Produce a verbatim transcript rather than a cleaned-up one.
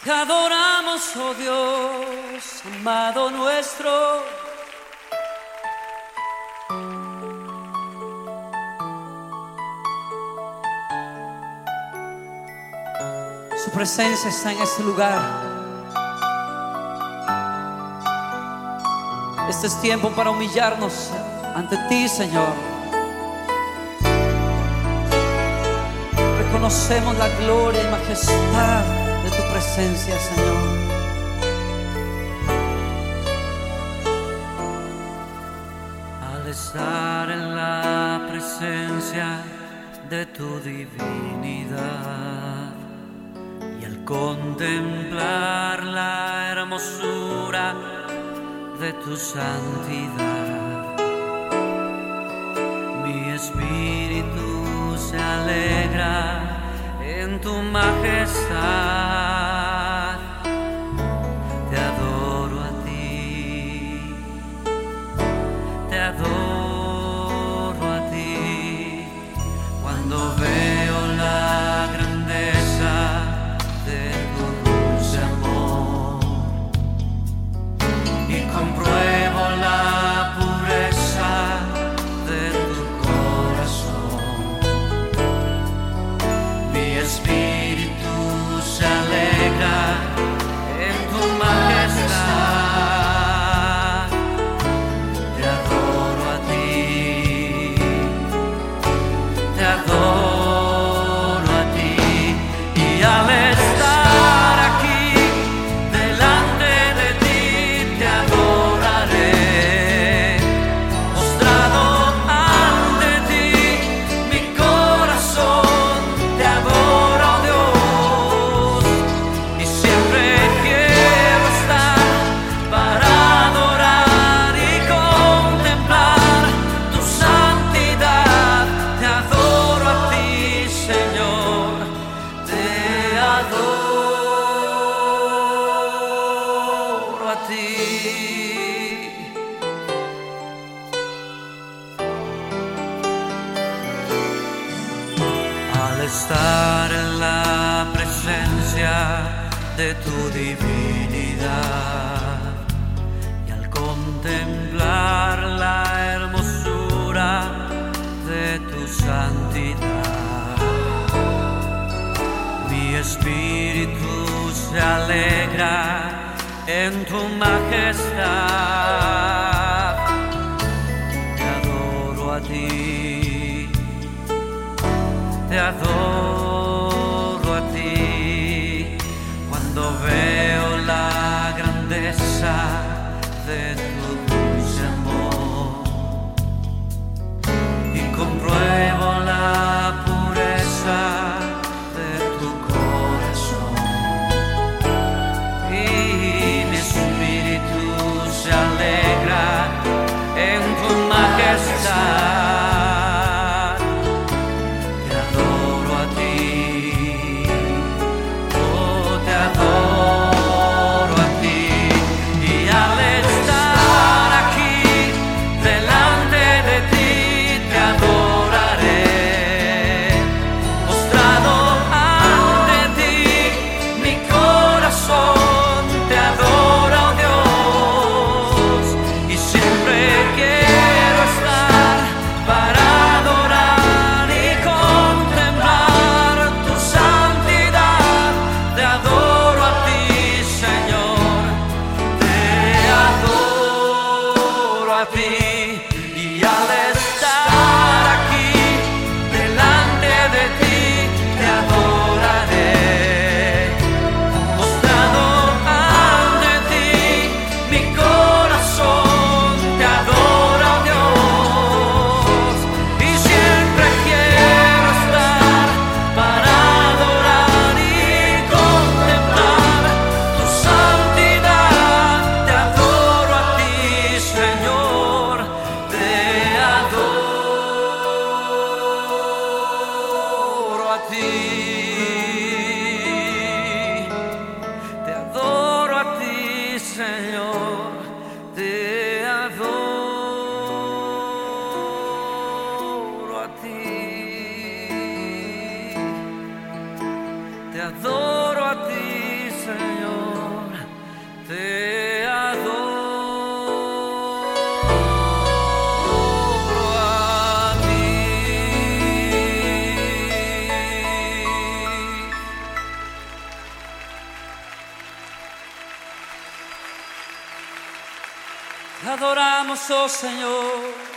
Te adoramos, oh Dios, amado nuestro. Su presencia está en este lugar. Este es tiempo para humillarnos ante ti, Señor. Reconocemos la gloria y majestad de tu presencia, Señor. Al estar en la presencia de tu divinidad y al contemplar la hermosura de tu santidad, mi espíritu se alegra en tu majestad. Te adoro a ti, te adoro a ti. Cuando veo la grandeza de tu dulce amor y compruebo la pureza de tu corazón, mi espíritu se alegra en tu majestad. Te adoro a ti, te adoro a ti. Y al estar aquí delante de ti te adoraré, postrado ante ti, mi corazón te adora, oh Dios, y siempre quiero estar para adorar y contemplar tu santidad. Te adoro a ti, Señor, te adoro a ti. Al estar en la presencia de tu divinidad y al contemplar la hermosura de tu santidad, mi espíritu se alegra en tu majestad. Te adoro a ti, te adoro a ti. Cuando veo la grandeza de tu dulce amor y compruebo la pureza de tu corazón, y mi espíritu se alegra en tu majestad. Te adoro a ti, oh, te adoro a ti. Y al estar Adoramos, oh Señor.